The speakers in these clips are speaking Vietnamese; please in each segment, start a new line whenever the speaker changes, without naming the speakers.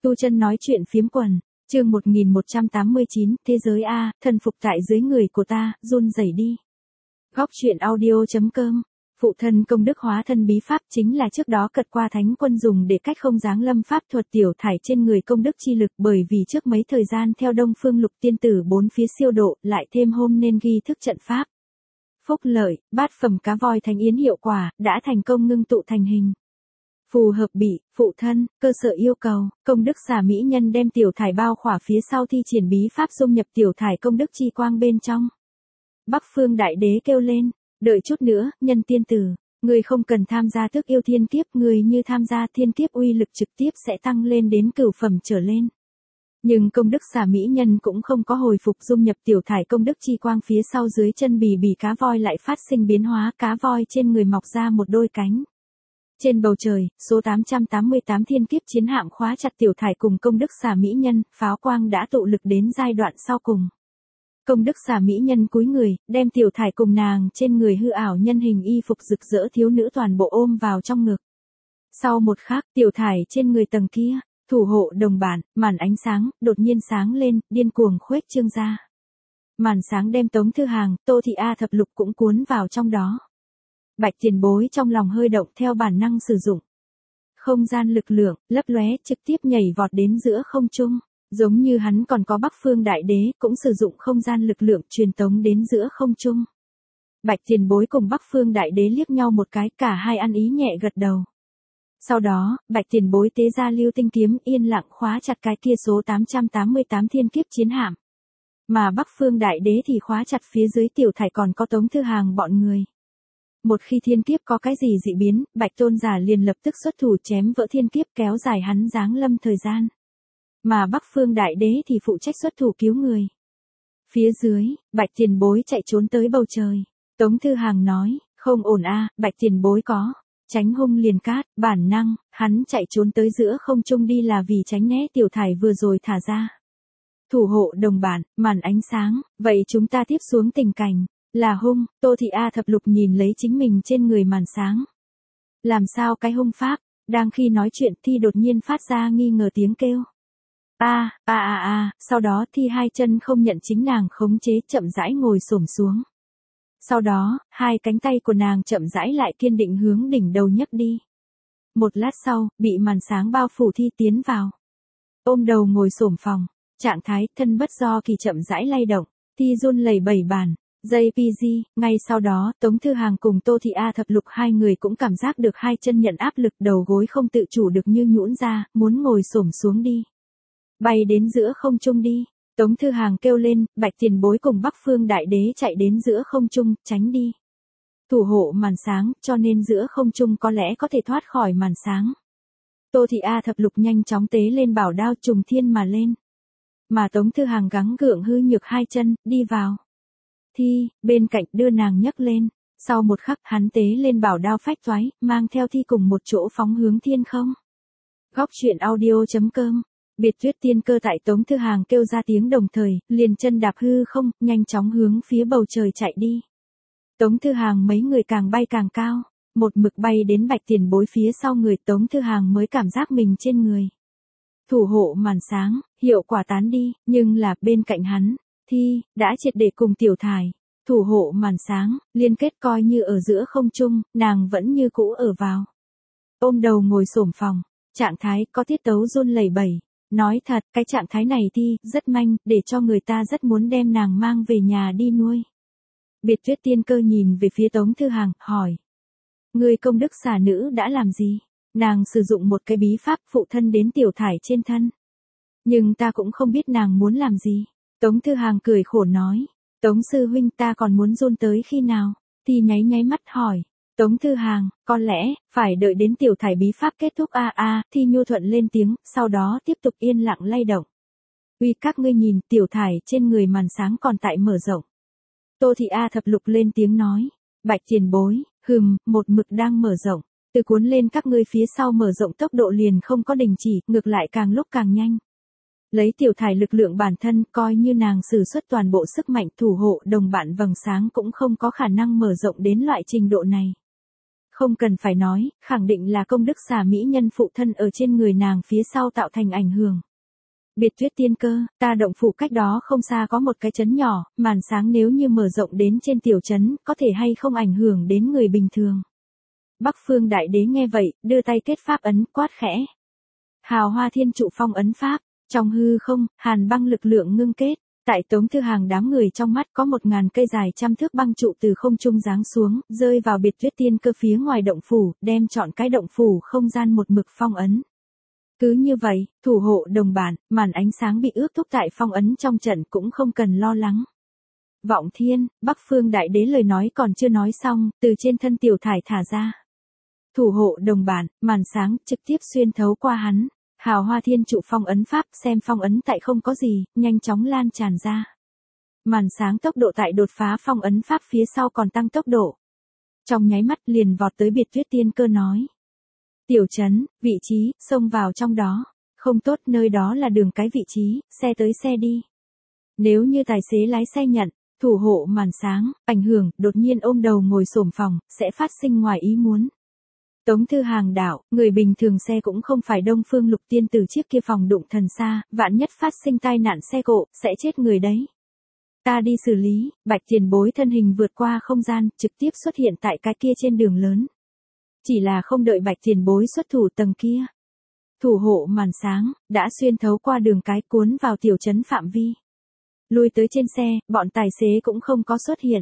Tu Chân nói chuyện phiếm quần, chương 1189, thế giới A, thần phục tại dưới người của ta, run rẩy đi. Góc chuyện audio.com. Phụ thân công đức hóa thân bí pháp chính là trước đó cật qua thánh quân dùng để cách không giáng lâm pháp thuật tiểu thải trên người công đức chi lực, bởi vì trước mấy thời gian theo Đông Phương Lục tiên tử bốn phía siêu độ, lại thêm hôm nên ghi thức trận pháp. Phúc lợi, bát phẩm cá voi thánh yến hiệu quả, đã thành công ngưng tụ thành hình. Phù hợp bị, phụ thân, cơ sở yêu cầu, công đức xả mỹ nhân đem tiểu thải bao khỏa phía sau thi triển bí pháp dung nhập tiểu thải công đức chi quang bên trong. Bắc Phương Đại Đế kêu lên, đợi chút nữa, nhân tiên tử, người không cần tham gia tước yêu thiên kiếp, người như tham gia thiên kiếp uy lực trực tiếp sẽ tăng lên đến cửu phẩm trở lên. Nhưng công đức xả mỹ nhân cũng không có hồi phục dung nhập tiểu thải công đức chi quang phía sau dưới chân bì cá voi lại phát sinh biến hóa, cá voi trên người mọc ra một đôi cánh. Trên bầu trời, số 888 thiên kiếp chiến hạm khóa chặt tiểu thải cùng công đức xả mỹ nhân, pháo quang đã tụ lực đến giai đoạn sau cùng. Công đức xả mỹ nhân cúi người, đem tiểu thải cùng nàng trên người hư ảo nhân hình y phục rực rỡ thiếu nữ toàn bộ ôm vào trong ngực. Sau một khắc, tiểu thải trên người tầng kia, thủ hộ đồng bản, màn ánh sáng, đột nhiên sáng lên, điên cuồng khuếch trương ra. Màn sáng đem Tống Thư Hàng, Tô Thị A thập lục cũng cuốn vào trong đó. Bạch Tiền Bối trong lòng hơi động theo bản năng sử dụng không gian lực lượng, lấp lóe trực tiếp nhảy vọt đến giữa không trung, giống như hắn còn có Bắc Phương Đại Đế cũng sử dụng không gian lực lượng truyền tống đến giữa không trung. Bạch Tiền Bối cùng Bắc Phương Đại Đế liếc nhau một cái, cả hai ăn ý nhẹ gật đầu. Sau đó, Bạch Tiền Bối tế ra lưu tinh kiếm yên lặng khóa chặt cái kia số 888 thiên kiếp chiến hạm. Mà Bắc Phương Đại Đế thì khóa chặt phía dưới tiểu thải còn có Tống Thư Hàng bọn người. Một khi thiên kiếp có cái gì dị biến, Bạch Tôn giả liền lập tức xuất thủ chém vỡ thiên kiếp kéo dài hắn giáng lâm thời gian. Mà Bắc Phương Đại Đế thì phụ trách xuất thủ cứu người. Phía dưới, Bạch Tiền Bối chạy trốn tới bầu trời. Tống Thư Hàng nói, không ổn a, Bạch Tiền Bối có tránh hung liền cát, bản năng, hắn chạy trốn tới giữa không trung đi là vì tránh né tiểu thải vừa rồi thả ra. Thủ hộ đồng bản, màn ánh sáng, vậy chúng ta tiếp xuống tình cảnh. Là hung, Tô Thị A thập lục nhìn lấy chính mình trên người màn sáng. Làm sao cái hung pháp, đang khi nói chuyện Thi đột nhiên phát ra nghi ngờ tiếng kêu. Sau đó Thi hai chân không nhận chính nàng khống chế chậm rãi ngồi xổm xuống. Sau đó, hai cánh tay của nàng chậm rãi lại kiên định hướng đỉnh đầu nhấc đi. Một lát sau, bị màn sáng bao phủ Thi tiến vào. Ôm đầu ngồi xổm phòng, trạng thái thân bất do kỳ chậm rãi lay động, Thi run lẩy bẩy bàn. JPG, ngay sau đó, Tống Thư Hàng cùng Tô Thị A thập lục hai người cũng cảm giác được hai chân nhận áp lực, đầu gối không tự chủ được như nhũn ra, muốn ngồi xổm xuống đi. Bay đến giữa không trung đi. Tống Thư Hàng kêu lên, Bạch Tiền Bối cùng Bắc Phương Đại Đế chạy đến giữa không trung, tránh đi. Thủ hộ màn sáng, cho nên giữa không trung có lẽ có thể thoát khỏi màn sáng. Tô Thị A thập lục nhanh chóng tế lên bảo đao trùng thiên mà lên. Mà Tống Thư Hàng gắng gượng hư nhược hai chân, đi vào. Thi, bên cạnh đưa nàng nhấc lên, sau một khắc hắn tế lên bảo đao phách toái, mang theo Thi cùng một chỗ phóng hướng thiên không. Góc chuyện audio.com. Biệt Tuyết Tiên Cơ tại Tống Thư Hàng kêu ra tiếng đồng thời, liền chân đạp hư không, nhanh chóng hướng phía bầu trời chạy đi. Tống Thư Hàng mấy người càng bay càng cao, một mực bay đến Bạch Tiền Bối phía sau người, Tống Thư Hàng mới cảm giác mình trên người. Thủ hộ màn sáng, hiệu quả tán đi, nhưng là bên cạnh hắn. Thi, đã triệt để cùng tiểu thải, thủ hộ màn sáng, liên kết coi như ở giữa không trung, nàng vẫn như cũ ở vào. Ôm đầu ngồi xổm phòng, trạng thái có tiết tấu run lẩy bẩy, nói thật, cái trạng thái này Thi, rất manh, để cho người ta rất muốn đem nàng mang về nhà đi nuôi. Biệt Tuyết Tiên Cơ nhìn về phía Tống Thư Hàng, hỏi. Người công đức xả nữ đã làm gì? Nàng sử dụng một cái bí pháp phụ thân đến tiểu thải trên thân. Nhưng ta cũng không biết nàng muốn làm gì. Tống Thư Hàng cười khổ nói, Tống sư huynh ta còn muốn run tới khi nào, Thi nháy mắt hỏi, Tống Thư Hàng, có lẽ, phải đợi đến tiểu thải bí pháp kết thúc Thi nhu thuận lên tiếng, sau đó tiếp tục yên lặng lay động. Uy các ngươi nhìn, tiểu thải trên người màn sáng còn tại mở rộng. Tô Thị A thập lục lên tiếng nói, Bạch Tiền Bối, một mực đang mở rộng, từ cuốn lên các ngươi phía sau mở rộng tốc độ liền không có đình chỉ, ngược lại càng lúc càng nhanh. Lấy tiểu thải lực lượng bản thân, coi như nàng sử xuất toàn bộ sức mạnh thủ hộ đồng bạn vầng sáng cũng không có khả năng mở rộng đến loại trình độ này. Không cần phải nói, khẳng định là công đức xà mỹ nhân phụ thân ở trên người nàng phía sau tạo thành ảnh hưởng. Biệt Tuyết Tiên Cơ, ta động phủ cách đó không xa có một cái trấn nhỏ, màn sáng nếu như mở rộng đến trên tiểu trấn, có thể hay không ảnh hưởng đến người bình thường. Bắc Phương Đại Đế nghe vậy, đưa tay kết pháp ấn, quát khẽ. Hào Hoa Thiên Trụ Phong ấn pháp, trong hư không, hàn băng lực lượng ngưng kết. Tại Tống Thư Hàng đám người trong mắt có 1000 cây dài trăm thước băng trụ từ không trung giáng xuống, rơi vào Biệt Tuyết Tiên Cơ phía ngoài động phủ, đem trọn cái động phủ không gian một mực phong ấn. Cứ như vậy, thủ hộ đồng bản, màn ánh sáng bị ước thúc tại phong ấn trong trận cũng không cần lo lắng. Vọng Thiên, Bắc Phương Đại Đế lời nói còn chưa nói xong, từ trên thân tiểu thải thả ra. Thủ hộ đồng bản, màn sáng trực tiếp xuyên thấu qua hắn. Hào Hoa Thiên Trụ Phong ấn pháp, xem phong ấn tại không có gì, nhanh chóng lan tràn ra. Màn sáng tốc độ tại đột phá phong ấn pháp phía sau còn tăng tốc độ. Trong nháy mắt liền vọt tới Biệt Tuyết Tiên Cơ nói. Tiểu trấn, vị trí, xông vào trong đó. Không tốt, nơi đó là đường cái vị trí, xe tới xe đi. Nếu như tài xế lái xe nhận, thủ hộ màn sáng, ảnh hưởng, đột nhiên ôm đầu ngồi xổm phòng, sẽ phát sinh ngoài ý muốn. Tống Thư Hàng đạo, người bình thường xe cũng không phải Đông Phương Lục Tiên từ chiếc kia phòng đụng thần xa, vạn nhất phát sinh tai nạn xe cộ, sẽ chết người đấy. Ta đi xử lý, Bạch Tiền Bối thân hình vượt qua không gian, trực tiếp xuất hiện tại cái kia trên đường lớn. Chỉ là không đợi Bạch Tiền Bối xuất thủ tầng kia. Thủ hộ màn sáng, đã xuyên thấu qua đường cái cuốn vào tiểu trấn phạm vi. Lui tới trên xe, bọn tài xế cũng không có xuất hiện.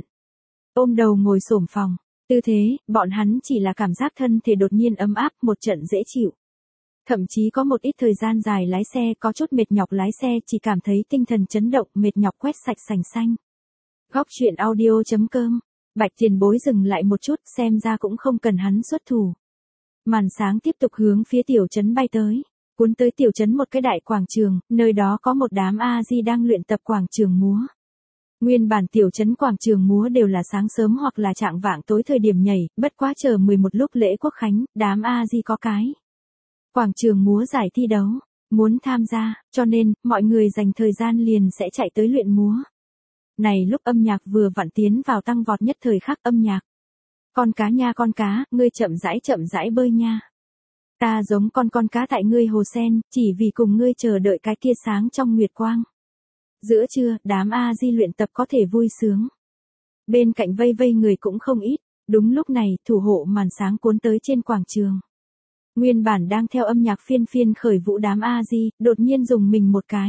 Ôm đầu ngồi xổm phòng. Tư thế, bọn hắn chỉ là cảm giác thân thể đột nhiên ấm áp, một trận dễ chịu. Thậm chí có một ít thời gian dài lái xe có chút mệt nhọc lái xe chỉ cảm thấy tinh thần chấn động mệt nhọc quét sạch sành xanh. Góc truyện audio.com. Bạch Tiền Bối dừng lại một chút xem ra cũng không cần hắn xuất thủ. Màn sáng tiếp tục hướng phía tiểu trấn bay tới. Cuốn tới tiểu trấn một cái đại quảng trường, nơi đó có một đám A-di đang luyện tập quảng trường múa. Nguyên bản tiểu trấn quảng trường múa đều là sáng sớm hoặc là trạng vạng tối thời điểm nhảy, bất quá chờ 11 lúc lễ quốc khánh, đám A-di có cái. Quảng trường múa giải thi đấu, muốn tham gia, cho nên, mọi người dành thời gian liền sẽ chạy tới luyện múa. Này lúc âm nhạc vừa vặn tiến vào tăng vọt nhất thời khắc âm nhạc. Con cá nha con cá, ngươi chậm rãi bơi nha. Ta giống con cá tại ngươi hồ sen, chỉ vì cùng ngươi chờ đợi cái kia sáng trong nguyệt quang. Giữa trưa, đám A-di luyện tập có thể vui sướng. Bên cạnh vây người cũng không ít, đúng lúc này, thủ hộ màn sáng cuốn tới trên quảng trường. Nguyên bản đang theo âm nhạc phiên khởi vũ đám A-di, đột nhiên dùng mình một cái.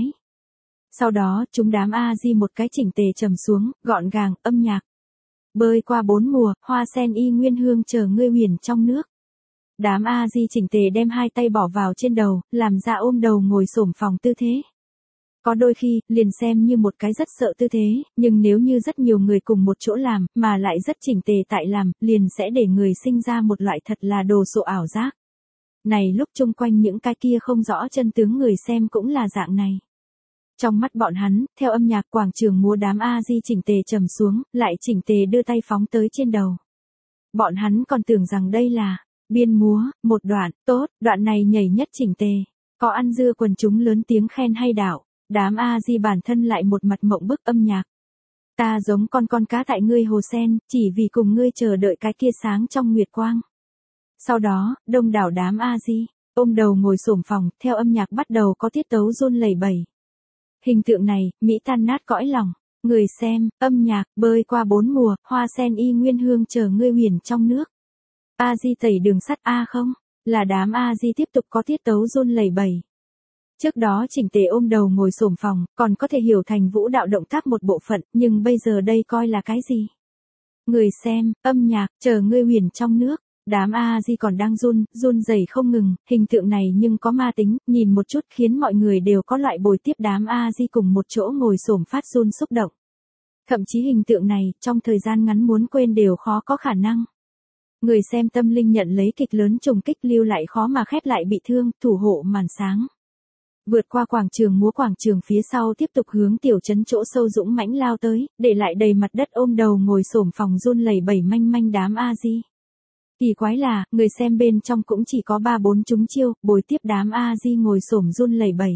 Sau đó, chúng đám A-di một cái chỉnh tề trầm xuống, gọn gàng, âm nhạc. Bơi qua 4 mùa, hoa sen y nguyên hương chờ ngươi huyền trong nước. Đám A-di chỉnh tề đem hai tay bỏ vào trên đầu, làm ra ôm đầu ngồi xổm phòng tư thế. Có đôi khi, liền xem như một cái rất sợ tư thế, nhưng nếu như rất nhiều người cùng một chỗ làm, mà lại rất chỉnh tề tại làm, liền sẽ để người sinh ra một loại thật là đồ sộ ảo giác. Này lúc chung quanh những cái kia không rõ chân tướng người xem cũng là dạng này. Trong mắt bọn hắn, theo âm nhạc quảng trường múa đám A-di chỉnh tề trầm xuống, lại chỉnh tề đưa tay phóng tới trên đầu. Bọn hắn còn tưởng rằng đây là biên múa, một đoạn, tốt, đoạn này nhảy nhất chỉnh tề. Có ăn dưa quần chúng lớn tiếng khen hay đạo. Đám A-di bản thân lại một mặt mộng bức âm nhạc. Ta giống con cá tại ngươi hồ sen, chỉ vì cùng ngươi chờ đợi cái kia sáng trong nguyệt quang. Sau đó, đông đảo đám A-di, ôm đầu ngồi xổm phòng, theo âm nhạc bắt đầu có tiết tấu run lẩy bẩy. Hình tượng này, mỹ tan nát cõi lòng. Người xem, âm nhạc, bơi qua 4 mùa, hoa sen y nguyên hương chờ ngươi huyền trong nước. A-di tẩy đường sắt A không? Là đám A-di tiếp tục có tiết tấu run lẩy bẩy. Trước đó chỉnh tề ôm đầu ngồi xổm phòng, còn có thể hiểu thành vũ đạo động tác một bộ phận, nhưng bây giờ đây coi là cái gì? Người xem, âm nhạc, chờ ngươi huyền trong nước, đám A-di còn đang run rẩy không ngừng, hình tượng này nhưng có ma tính, nhìn một chút khiến mọi người đều có loại bồi tiếp đám A-di cùng một chỗ ngồi xổm phát run xúc động. Thậm chí hình tượng này, trong thời gian ngắn muốn quên đều khó có khả năng. Người xem tâm linh nhận lấy kịch lớn trùng kích lưu lại khó mà khép lại bị thương, thủ hộ màn sáng. Vượt qua quảng trường múa quảng trường phía sau tiếp tục hướng tiểu trấn chỗ sâu dũng mãnh lao tới, để lại đầy mặt đất ôm đầu ngồi xổm phòng run lẩy bẩy manh đám A-di. Kỳ quái là, người xem bên trong cũng chỉ có 3-4 chúng chiêu, bồi tiếp đám A-di ngồi xổm run lẩy bẩy.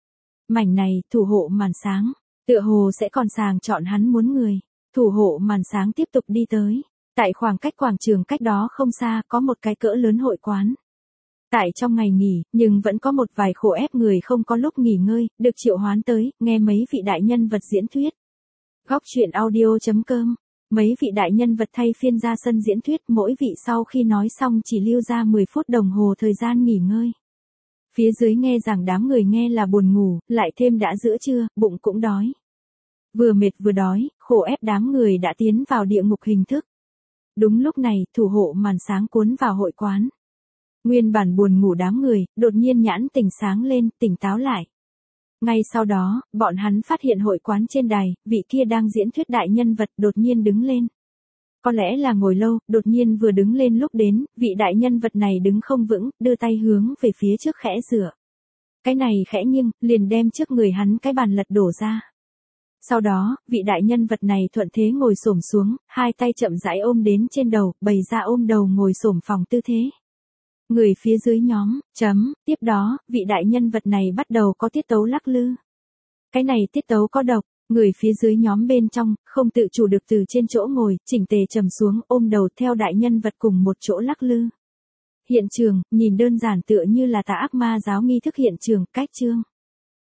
Mảnh này, thủ hộ màn sáng, tựa hồ sẽ còn sàng chọn hắn muốn người. Thủ hộ màn sáng tiếp tục đi tới. Tại khoảng cách quảng trường cách đó không xa có một cái cỡ lớn hội quán. Tại trong ngày nghỉ, nhưng vẫn có một vài khổ ép người không có lúc nghỉ ngơi, được triệu hoán tới, nghe mấy vị đại nhân vật diễn thuyết. Góc truyện audio.com. Mấy vị đại nhân vật thay phiên ra sân diễn thuyết, mỗi vị sau khi nói xong chỉ lưu ra 10 phút đồng hồ thời gian nghỉ ngơi. Phía dưới nghe giảng đám người nghe là buồn ngủ, lại thêm đã giữa trưa, bụng cũng đói. Vừa mệt vừa đói, khổ ép đám người đã tiến vào địa ngục hình thức. Đúng lúc này, thủ hộ màn sáng cuốn vào hội quán. Nguyên bản buồn ngủ đám người, đột nhiên nhãn tỉnh sáng lên, tỉnh táo lại. Ngay sau đó, bọn hắn phát hiện hội quán trên đài, vị kia đang diễn thuyết đại nhân vật đột nhiên đứng lên. Có lẽ là ngồi lâu, đột nhiên vừa đứng lên lúc đến, vị đại nhân vật này đứng không vững, đưa tay hướng về phía trước khẽ dựa. Cái này khẽ nghiêng, liền đem trước người hắn cái bàn lật đổ ra. Sau đó, vị đại nhân vật này thuận thế ngồi xổm xuống, hai tay chậm rãi ôm đến trên đầu, bày ra ôm đầu ngồi xổm phòng tư thế. Người phía dưới nhóm, tiếp đó, vị đại nhân vật này bắt đầu có tiết tấu lắc lư. Cái này tiết tấu có độc, người phía dưới nhóm bên trong, không tự chủ được từ trên chỗ ngồi, chỉnh tề trầm xuống ôm đầu theo đại nhân vật cùng một chỗ lắc lư. Hiện trường, nhìn đơn giản tựa như là tà ác ma giáo nghi thức hiện trường, cách chương.